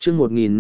chương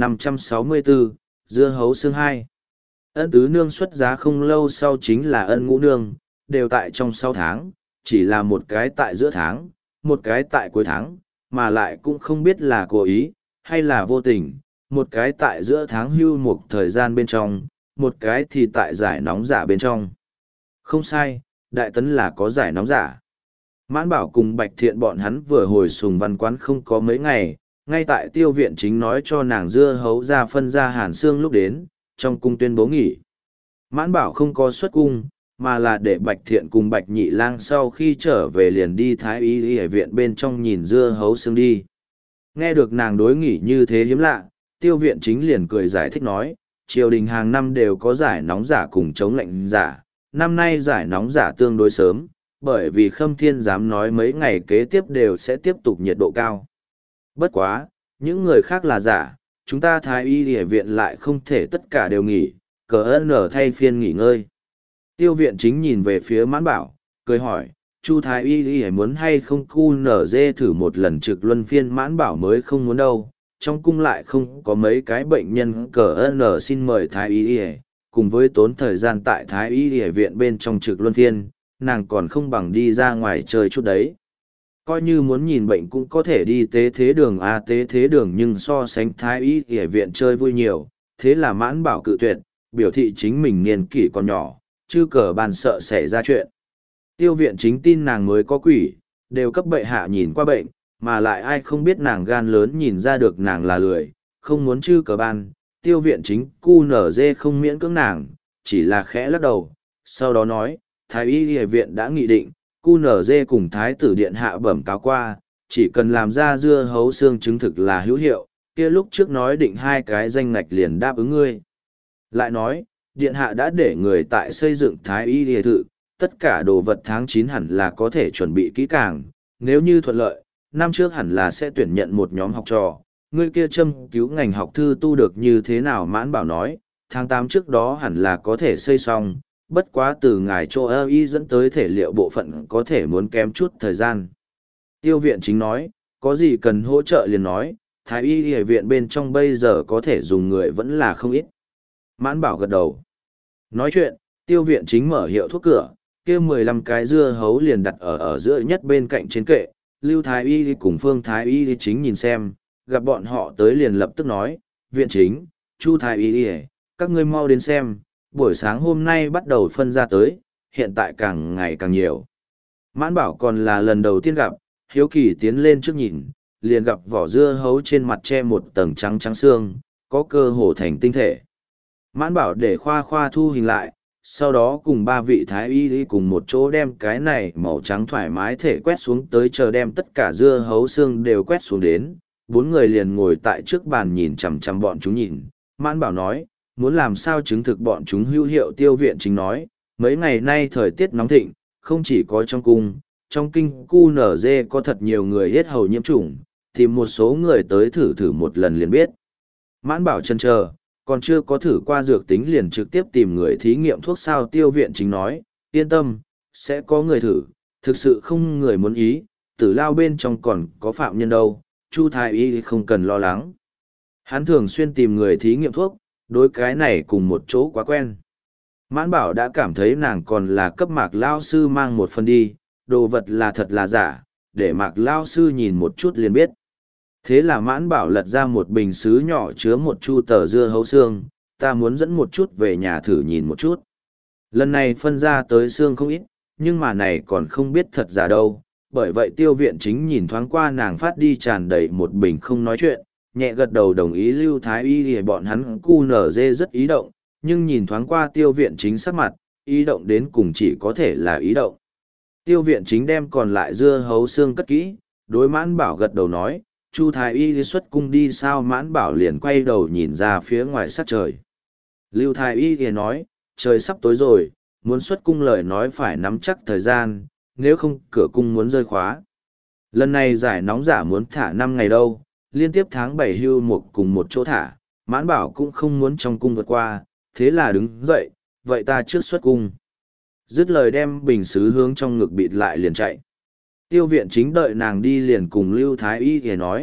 1564, dưa hấu xương hai. Ân tứ nương xuất giá không lâu sau chính là ân ngũ nương, đều tại trong sau tháng, chỉ là một cái tại giữa tháng, một cái tại cuối tháng, mà lại cũng không biết là cố ý, hay là vô tình, một cái tại giữa tháng hưu một thời gian bên trong, một cái thì tại giải nóng giả bên trong. Không sai, đại tấn là có giải nóng giả. Mãn Bảo cùng Bạch Thiện bọn hắn vừa hồi Sùng Văn Quán không có mấy ngày, ngay tại tiêu viện chính nói cho nàng dưa hấu ra phân ra hàn xương lúc đến, trong cung tuyên bố nghỉ. Mãn Bảo không có xuất cung, mà là để Bạch Thiện cùng Bạch Nhị Lang sau khi trở về liền đi Thái Y Y viện bên trong nhìn dưa hấu xương đi. Nghe được nàng đối nghỉ như thế hiếm lạ, tiêu viện chính liền cười giải thích nói, triều đình hàng năm đều có giải nóng giả cùng chống lạnh giả, năm nay giải nóng giả tương đối sớm, bởi vì Khâm Thiên dám nói mấy ngày kế tiếp đều sẽ tiếp tục nhiệt độ cao. Bất quá, những người khác là giả, chúng ta Thái Y Y viện lại không thể tất cả đều nghỉ, cờ ơn ở thay phiên nghỉ ngơi. Tiêu viện chính nhìn về phía Mãn Bảo, cười hỏi, Chu Thái Y Y muốn hay không cu nở dê thử một lần trực luân phiên. Mãn Bảo mới không muốn đâu, trong cung lại không có mấy cái bệnh nhân cờ ơn xin mời Thái Y Y, cùng với tốn thời gian tại Thái Y Y viện bên trong trực luân phiên, nàng còn không bằng đi ra ngoài chơi chút đấy. Coi như muốn nhìn bệnh cũng có thể đi tế thế đường tế thế đường, nhưng so sánh Thái Y Y viện chơi vui nhiều, thế là Mãn Bảo cự tuyệt, biểu thị chính mình niên kỷ còn nhỏ, chứ cờ bàn sợ xảy ra chuyện. Tiêu viện chính tin nàng mới có quỷ, đều cấp bệ hạ nhìn qua bệnh, mà lại ai không biết nàng gan lớn nhìn ra được nàng là lười, không muốn chư cờ ban. Tiêu viện chính cu nở dê không miễn cưỡng nàng, chỉ là khẽ lắc đầu, sau đó nói, Thái Y Y viện đã nghị định, cu nở dê cùng Thái tử điện hạ bẩm cáo qua, chỉ cần làm ra dưa hấu xương chứng thực là hữu hiệu, kia lúc trước nói định hai cái danh ngạch liền đáp ứng ngươi. Lại nói, điện hạ đã để người tại xây dựng Thái Y Y thự, tất cả đồ vật tháng 9 hẳn là có thể chuẩn bị kỹ càng, nếu như thuận lợi, năm trước hẳn là sẽ tuyển nhận một nhóm học trò, ngươi kia châm cứu ngành học thư tu được như thế nào. Mãn Bảo nói, tháng 8 trước đó hẳn là có thể xây xong, bất quá từ ngài chỗ ơ y dẫn tới thể liệu bộ phận có thể muốn kém chút thời gian. Tiêu viện chính nói, có gì cần hỗ trợ liền nói, Thái Y Y viện bên trong bây giờ có thể dùng người vẫn là không ít. Mãn Bảo gật đầu. Nói chuyện, tiêu viện chính mở hiệu thuốc cửa, kia 15 cái dưa hấu liền đặt ở giữa nhất bên cạnh trên kệ. Lưu Thái Y cùng Phương Thái Y chính nhìn xem, gặp bọn họ tới liền lập tức nói, viện chính, Chu Thái Y, các ngươi mau đến xem, buổi sáng hôm nay bắt đầu phân ra tới, hiện tại càng ngày càng nhiều. Mãn Bảo còn là lần đầu tiên gặp, hiếu kỳ tiến lên trước nhìn, liền gặp vỏ dưa hấu trên mặt che một tầng trắng trắng xương, có cơ hồ thành tinh thể. Mãn Bảo để khoa khoa thu hình lại, sau đó cùng ba vị Thái Y cùng một chỗ đem cái này màu trắng thoải mái thể quét xuống tới, chờ đem tất cả dưa hấu xương đều quét xuống đến. Bốn người liền ngồi tại trước bàn nhìn chằm chằm bọn chúng nhìn. Mãn Bảo nói, muốn làm sao chứng thực bọn chúng hữu hiệu. Tiêu viện chính nói, mấy ngày nay thời tiết nóng thịnh, không chỉ có trong cung, trong kinh cu nở dê có thật nhiều người hết hầu nhiễm trùng, tìm một số người tới thử một lần liền biết. Mãn Bảo chần chờ, còn chưa có thử qua dược tính liền trực tiếp tìm người thí nghiệm thuốc sao. Tiêu viện chính nói, yên tâm, sẽ có người thử, thực sự không người muốn ý, tử lao bên trong còn có phạm nhân đâu, Chu Thái Y không cần lo lắng. Hắn thường xuyên tìm người thí nghiệm thuốc, đối cái này cùng một chỗ quá quen. Mãn Bảo đã cảm thấy nàng còn là cấp Mạc lao sư mang một phần đi, đồ vật là thật là giả, để Mạc lao sư nhìn một chút liền biết. Thế là Mãn Bảo lật ra một bình sứ nhỏ chứa một chu tờ dưa hấu xương, ta muốn dẫn một chút về nhà thử nhìn một chút. Lần này phân ra tới xương không ít, nhưng mà này còn không biết thật giả đâu, bởi vậy tiêu viện chính nhìn thoáng qua nàng phát đi tràn đầy một bình không nói chuyện, nhẹ gật đầu đồng ý. Lưu Thái Y thì bọn hắn cu nở dê rất ý động, nhưng nhìn thoáng qua tiêu viện chính sắc mặt, ý động đến cùng chỉ có thể là ý động. Tiêu viện chính đem còn lại dưa hấu xương cất kỹ, đối Mãn Bảo gật đầu nói, Chu Thái Y xuất cung đi sao. Mãn Bảo liền quay đầu nhìn ra phía ngoài sát trời. Lưu Thái Y thì nói, trời sắp tối rồi, muốn xuất cung lời nói phải nắm chắc thời gian, nếu không cửa cung muốn rơi khóa. Lần này giải nóng giả muốn thả 5 ngày đâu, liên tiếp tháng 7 hưu một cùng một chỗ thả, Mãn Bảo cũng không muốn trong cung vượt qua, thế là đứng dậy, vậy ta trước xuất cung. Dứt lời đem bình sứ hướng trong ngực bịt lại liền chạy. Tiêu viện chính đợi nàng đi liền cùng Lưu Thái Y thì nói,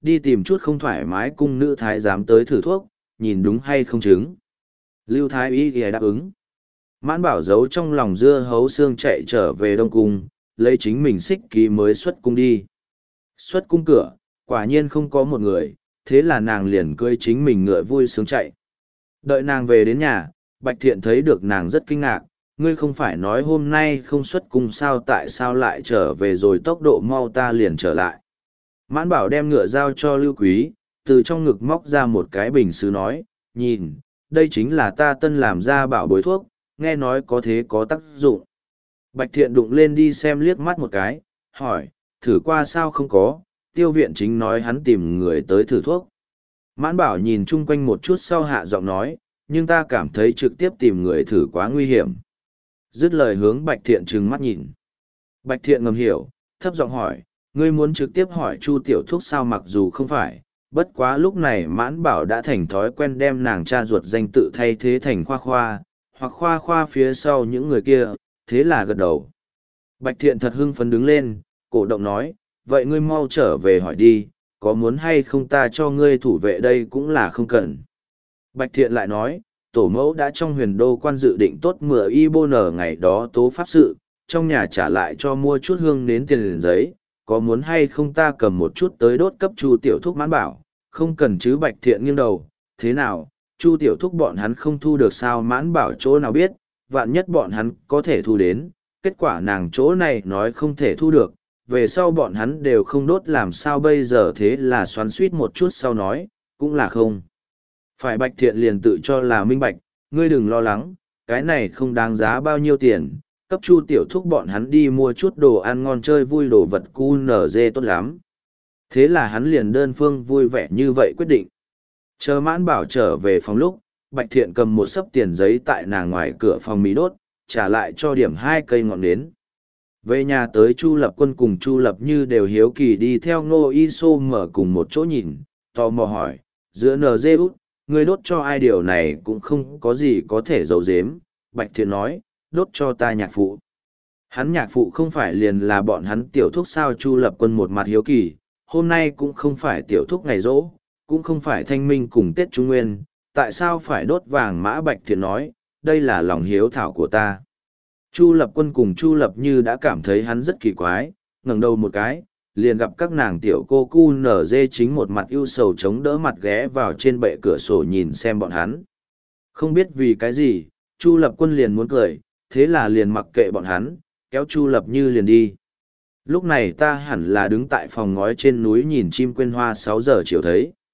đi tìm chút không thoải mái cung nữ thái giám tới thử thuốc, nhìn đúng hay không chứng. Lưu Thái Y thì đáp ứng. Mãn Bảo giấu trong lòng dưa hấu xương chạy trở về Đông Cung, lấy chính mình xích ký mới xuất cung đi. Xuất cung cửa, quả nhiên không có một người, thế là nàng liền cưỡi chính mình ngựa vui sướng chạy. Đợi nàng về đến nhà, Bạch Thiện thấy được nàng rất kinh ngạc, ngươi không phải nói hôm nay không xuất cung sao, tại sao lại trở về rồi, tốc độ mau ta liền trở lại. Mãn Bảo đem ngựa giao cho Lưu Quý, từ trong ngực móc ra một cái bình sứ nói, nhìn, đây chính là ta tân làm ra bảo bối thuốc, nghe nói có thế có tác dụng. Bạch Thiện đụng lên đi xem liếc mắt một cái, hỏi, thử qua sao không có, Tiêu viện chính nói hắn tìm người tới thử thuốc. Mãn Bảo nhìn chung quanh một chút sau hạ giọng nói, nhưng ta cảm thấy trực tiếp tìm người thử quá nguy hiểm. Dứt lời hướng Bạch Thiện trừng mắt nhìn. Bạch Thiện ngầm hiểu, thấp giọng hỏi, ngươi muốn trực tiếp hỏi Chu tiểu thúc sao, mặc dù không phải, bất quá lúc này Mãn Bảo đã thành thói quen đem nàng cha ruột danh tự thay thế thành Khoa Khoa, hoặc Khoa Khoa phía sau những người kia, thế là gật đầu. Bạch Thiện thật hưng phấn đứng lên, cổ động nói, vậy ngươi mau trở về hỏi đi, có muốn hay không ta cho ngươi thủ vệ đây cũng là không cần. Bạch Thiện lại nói, tổ mẫu đã trong huyền đô quan dự định tốt mửa y bô nở ngày đó tố pháp sự, trong nhà trả lại cho mua chút hương nến tiền liền giấy, có muốn hay không ta cầm một chút tới đốt cấp Chu tiểu thúc. Mãn Bảo, không cần chứ. Bạch Thiện nghiêng đầu, thế nào, Chu tiểu thúc bọn hắn không thu được sao? Mãn Bảo chỗ nào biết, vạn nhất bọn hắn có thể thu đến, kết quả nàng chỗ này nói không thể thu được, về sau bọn hắn đều không đốt làm sao bây giờ, thế là xoắn suýt một chút sau nói, cũng là không. Phải. Bạch Thiện liền tự cho là minh bạch, ngươi đừng lo lắng, cái này không đáng giá bao nhiêu tiền, cấp Chu tiểu thúc bọn hắn đi mua chút đồ ăn ngon chơi vui, đồ vật QNZ tốt lắm. Thế là hắn liền đơn phương vui vẻ như vậy quyết định. Chờ Mãn Bảo trở về phòng lúc, Bạch Thiện cầm một xấp tiền giấy tại nàng ngoài cửa phòng mì đốt, trả lại cho điểm 2 cây ngọn nến. Về nhà tới Chu Lập Quân cùng Chu Lập Như đều hiếu kỳ đi theo Ngô Y Sô mở cùng một chỗ nhìn, tò mò hỏi, giữa NG út, ngươi đốt cho ai? Điều này cũng không có gì có thể giấu giếm. Bạch Thiện nói, đốt cho ta nhạc phụ. Hắn nhạc phụ không phải liền là bọn hắn tiểu thúc sao? Chu Lập Quân một mặt hiếu kỳ, hôm nay cũng không phải tiểu thúc ngày rỗ, cũng không phải thanh minh cùng Tết Trung Nguyên, tại sao phải đốt vàng mã? Bạch Thiện nói, đây là lòng hiếu thảo của ta. Chu Lập Quân cùng Chu Lập Như đã cảm thấy hắn rất kỳ quái, ngẩng đầu một cái, liền gặp các nàng tiểu cô QNZ chính một mặt ưu sầu chống đỡ mặt ghé vào trên bệ cửa sổ nhìn xem bọn hắn. Không biết vì cái gì, Chu Lập Quân liền muốn cười, thế là liền mặc kệ bọn hắn, kéo Chu Lập Như liền đi. Lúc này ta hẳn là đứng tại phòng ngói trên núi nhìn chim quên hoa 6 giờ chiều thấy.